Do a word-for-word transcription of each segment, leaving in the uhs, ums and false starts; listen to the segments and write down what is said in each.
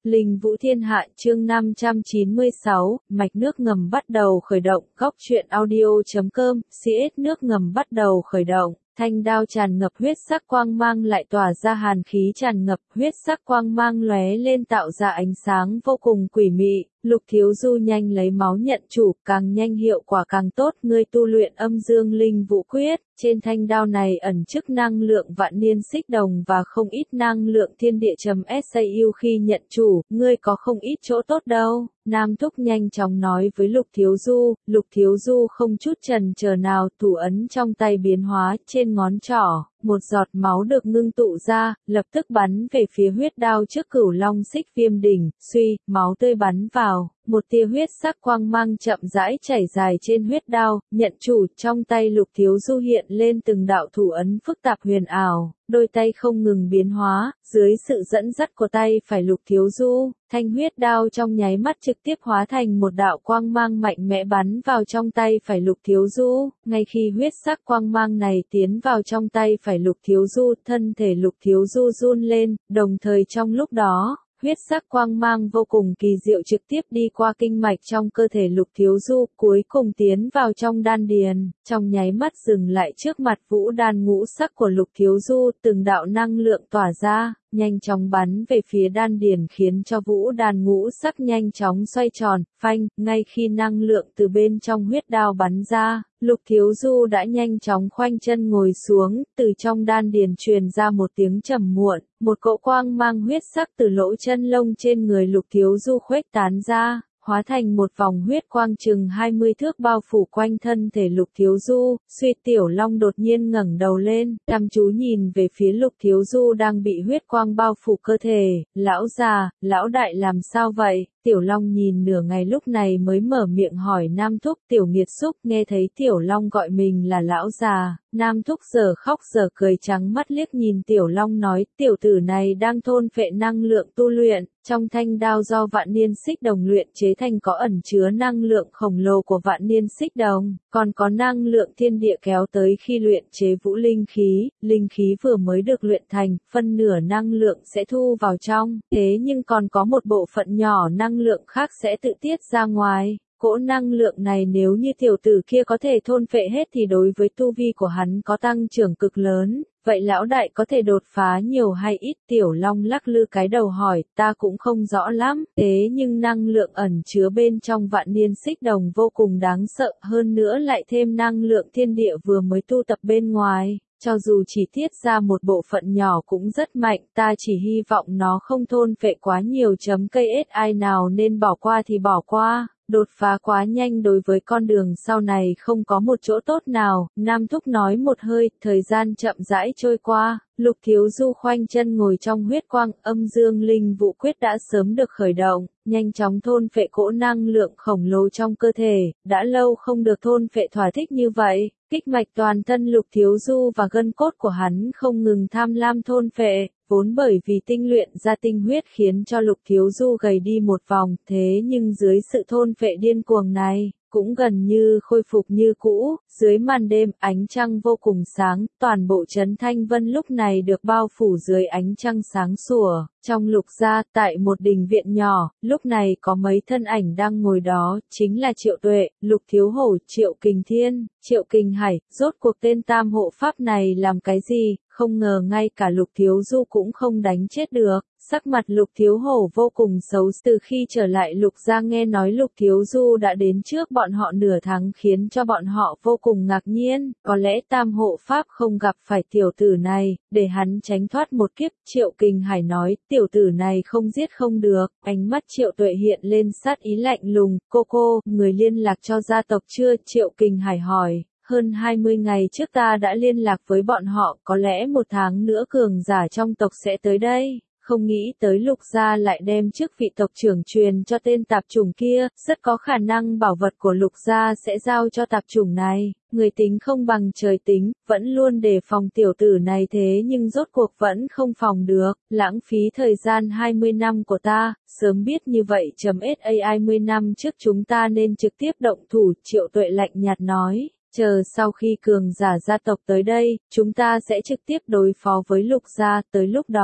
Linh Vũ Thiên Hạ chương năm trăm chín mươi sáu, mạch nước ngầm bắt đầu khởi động, góc truyện audio.com, xê ét nước ngầm bắt đầu khởi động. Thanh đao tràn ngập huyết sắc quang mang lại tỏa ra hàn khí tràn ngập, huyết sắc quang mang lóe lên tạo ra ánh sáng vô cùng quỷ mị. Lục Thiếu Du nhanh lấy máu nhận chủ, càng nhanh hiệu quả càng tốt, ngươi tu luyện âm dương linh vũ quyết, trên thanh đao này ẩn chức năng lượng vạn niên xích đồng và không ít năng lượng thiên địa.sau khi nhận chủ, ngươi có không ít chỗ tốt đâu. Nam Thúc nhanh chóng nói với Lục Thiếu Du, Lục Thiếu Du không chút chần chờ nào, thủ ấn trong tay biến hóa, trên ngón trỏ, một giọt máu được ngưng tụ ra, lập tức bắn về phía huyết đao trước Cửu Long Xích Viêm đỉnh, suy, máu tươi bắn vào, một tia huyết sắc quang mang chậm rãi chảy dài trên huyết đao, nhận chủ, trong tay Lục Thiếu Du hiện lên từng đạo thủ ấn phức tạp huyền ảo, đôi tay không ngừng biến hóa, dưới sự dẫn dắt của tay phải Lục Thiếu Du, thanh huyết đao trong nháy mắt trực tiếp hóa thành một đạo quang mang mạnh mẽ bắn vào trong tay phải Lục Thiếu Du, ngay khi huyết sắc quang mang này tiến vào trong tay phải Lục Thiếu Du, thân thể Lục Thiếu Du run lên, đồng thời trong lúc đó, huyết sắc quang mang vô cùng kỳ diệu trực tiếp đi qua kinh mạch trong cơ thể Lục Thiếu Du, cuối cùng tiến vào trong đan điền, trong nháy mắt dừng lại trước mặt vũ đan ngũ sắc của Lục Thiếu Du, từng đạo năng lượng tỏa ra, nhanh chóng bắn về phía đan điền khiến cho vũ đan ngũ sắc nhanh chóng xoay tròn, phanh, ngay khi năng lượng từ bên trong huyết đao bắn ra, Lục Thiếu Du đã nhanh chóng khoanh chân ngồi xuống, từ trong đan điền truyền ra một tiếng trầm muộn, một cỗ quang mang huyết sắc từ lỗ chân lông trên người Lục Thiếu Du khuếch tán ra, hóa thành một vòng huyết quang chừng hai mươi thước bao phủ quanh thân thể Lục Thiếu Du. Suy Tiểu Long đột nhiên ngẩng đầu lên, chăm chú nhìn về phía Lục Thiếu Du đang bị huyết quang bao phủ cơ thể, lão già, lão đại làm sao vậy? Tiểu Long nhìn nửa ngày lúc này mới mở miệng hỏi Nam Thúc. Tiểu nghiệt xúc nghe thấy Tiểu Long gọi mình là lão già, Nam Thúc giờ khóc giờ cười trắng mắt liếc nhìn Tiểu Long nói, tiểu tử này đang thôn phệ năng lượng tu luyện, trong thanh đao do vạn niên xích đồng luyện chế thành có ẩn chứa năng lượng khổng lồ của vạn niên xích đồng, còn có năng lượng thiên địa kéo tới khi luyện chế vũ linh khí, linh khí vừa mới được luyện thành, phân nửa năng lượng sẽ thu vào trong, thế nhưng còn có một bộ phận nhỏ năng lượng khác sẽ tự tiết ra ngoài. Cỗ năng lượng này nếu như tiểu tử kia có thể thôn phệ hết thì đối với tu vi của hắn có tăng trưởng cực lớn, vậy lão đại có thể đột phá nhiều hay ít? Tiểu Long lắc lư cái đầu hỏi, ta cũng không rõ lắm, thế nhưng năng lượng ẩn chứa bên trong vạn niên xích đồng vô cùng đáng sợ, hơn nữa lại thêm năng lượng thiên địa vừa mới tu tập bên ngoài. Cho dù chỉ tiết ra một bộ phận nhỏ cũng rất mạnh, ta chỉ hy vọng nó không thôn phệ quá nhiều chấm cây ét ai nào nên bỏ qua thì bỏ qua, đột phá quá nhanh đối với con đường sau này không có một chỗ tốt nào. Nam Thúc nói một hơi, thời gian chậm rãi trôi qua, Lục Thiếu Du khoanh chân ngồi trong huyết quang, âm dương linh vũ quyết đã sớm được khởi động, nhanh chóng thôn phệ cỗ năng lượng khổng lồ trong cơ thể, đã lâu không được thôn phệ thỏa thích như vậy. Kích mạch toàn thân Lục Thiếu Du và gân cốt của hắn không ngừng tham lam thôn phệ, vốn bởi vì tinh luyện ra tinh huyết khiến cho Lục Thiếu Du gầy đi một vòng, thế nhưng dưới sự thôn phệ điên cuồng này, cũng gần như khôi phục như cũ. Dưới màn đêm, ánh trăng vô cùng sáng, toàn bộ trấn Thanh Vân lúc này được bao phủ dưới ánh trăng sáng sủa. Trong Lục gia, tại một đình viện nhỏ, lúc này có mấy thân ảnh đang ngồi đó, chính là Triệu Tuệ, Lục Thiếu Hổ, Triệu Kình Thiên, Triệu Kình Hải. Rốt cuộc tên tam hộ pháp này làm cái gì? Không ngờ ngay cả Lục Thiếu Du cũng không đánh chết được. Sắc mặt Lục Thiếu Hổ vô cùng xấu. Từ khi trở lại Lục gia nghe nói Lục Thiếu Du đã đến trước bọn họ nửa tháng khiến cho bọn họ vô cùng ngạc nhiên. Có lẽ tam hộ pháp không gặp phải tiểu tử này, để hắn tránh thoát một kiếp. Triệu Kình Hải nói, tiểu tử này không giết không được. Ánh mắt Triệu Tuệ hiện lên sát ý lạnh lùng. Cô cô, người liên lạc cho gia tộc chưa? Triệu Kình Hải hỏi. Hơn hai mươi ngày trước ta đã liên lạc với bọn họ, có lẽ một tháng nữa cường giả trong tộc sẽ tới đây. Không nghĩ tới Lục gia lại đem chức vị tộc trưởng truyền cho tên tạp chủng kia, rất có khả năng bảo vật của Lục gia sẽ giao cho tạp chủng này. Người tính không bằng trời tính, vẫn luôn đề phòng tiểu tử này thế nhưng rốt cuộc vẫn không phòng được, lãng phí thời gian hai mươi năm của ta, sớm biết như vậy chấm sa hai mươi năm trước chúng ta nên trực tiếp động thủ. Triệu Tuệ lạnh nhạt nói. Chờ sau khi cường giả gia tộc tới đây, chúng ta sẽ trực tiếp đối phó với Lục gia, tới lúc đó,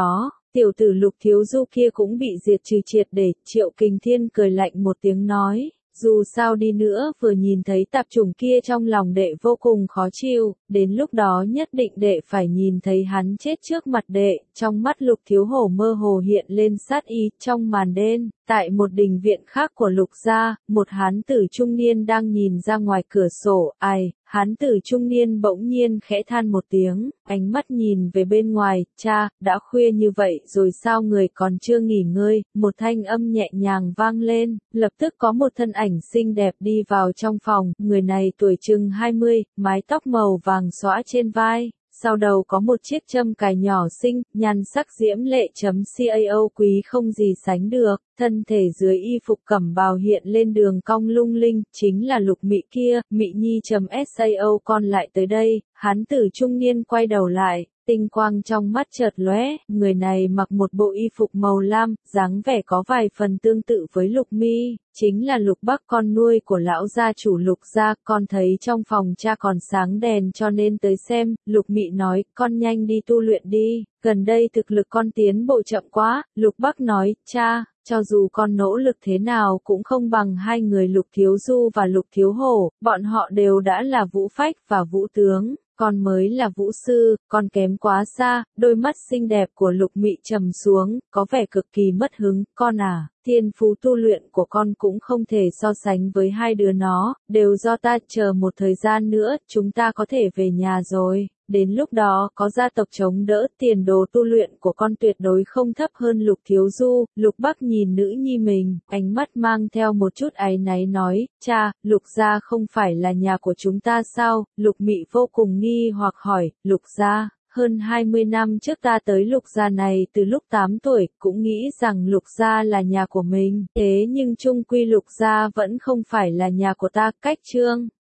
Tiểu tử Lục Thiếu Du kia cũng bị diệt trừ triệt để, Triệu Kình Thiên cười lạnh một tiếng nói. Dù sao đi nữa, vừa nhìn thấy tạp chủng kia trong lòng đệ vô cùng khó chịu, đến lúc đó nhất định đệ phải nhìn thấy hắn chết trước mặt đệ, trong mắt Lục Thiếu Hổ mơ hồ hiện lên sát ý, trong màn đêm, tại một đình viện khác của Lục gia, một hán tử trung niên đang nhìn ra ngoài cửa sổ, ai, hán tử trung niên bỗng nhiên khẽ than một tiếng, ánh mắt nhìn về bên ngoài, cha, đã khuya như vậy rồi sao người còn chưa nghỉ ngơi, một thanh âm nhẹ nhàng vang lên, lập tức có một thân ảnh xinh đẹp đi vào trong phòng, người này tuổi chừng hai mươi, mái tóc màu vàng xõa trên vai. Sau đầu có một chiếc châm cài nhỏ xinh, nhan sắc diễm lệ chấm cao quý không gì sánh được, thân thể dưới y phục cẩm bào hiện lên đường cong lung linh, chính là Lục Mị kia, Mị Nhi chấm sao con lại tới đây, hán tử trung niên quay đầu lại. Tinh quang trong mắt chợt lóe, người này mặc một bộ y phục màu lam, dáng vẻ có vài phần tương tự với Lục Mi, chính là Lục Bắc con nuôi của lão gia chủ Lục gia, con thấy trong phòng cha còn sáng đèn cho nên tới xem, Lục Mị nói, con nhanh đi tu luyện đi, gần đây thực lực con tiến bộ chậm quá, Lục Bắc nói, cha, cho dù con nỗ lực thế nào cũng không bằng hai người Lục Thiếu Du và Lục Thiếu Hổ, bọn họ đều đã là vũ phách và vũ tướng. Con mới là vũ sư, con kém quá xa, đôi mắt xinh đẹp của Lục Mị trầm xuống, có vẻ cực kỳ mất hứng, con à, thiên phú tu luyện của con cũng không thể so sánh với hai đứa nó, đều do ta, chờ một thời gian nữa, chúng ta có thể về nhà rồi. Đến lúc đó có gia tộc chống đỡ, tiền đồ tu luyện của con tuyệt đối không thấp hơn Lục Thiếu Du. Lục Bắc nhìn nữ nhi mình, ánh mắt mang theo một chút áy náy nói, cha, Lục gia không phải là nhà của chúng ta sao? Lục Mị vô cùng nghi hoặc hỏi, Lục gia, hơn hai mươi năm trước ta tới Lục gia này từ lúc tám tuổi, cũng nghĩ rằng Lục gia là nhà của mình, thế nhưng chung quy Lục gia vẫn không phải là nhà của ta, cách chương.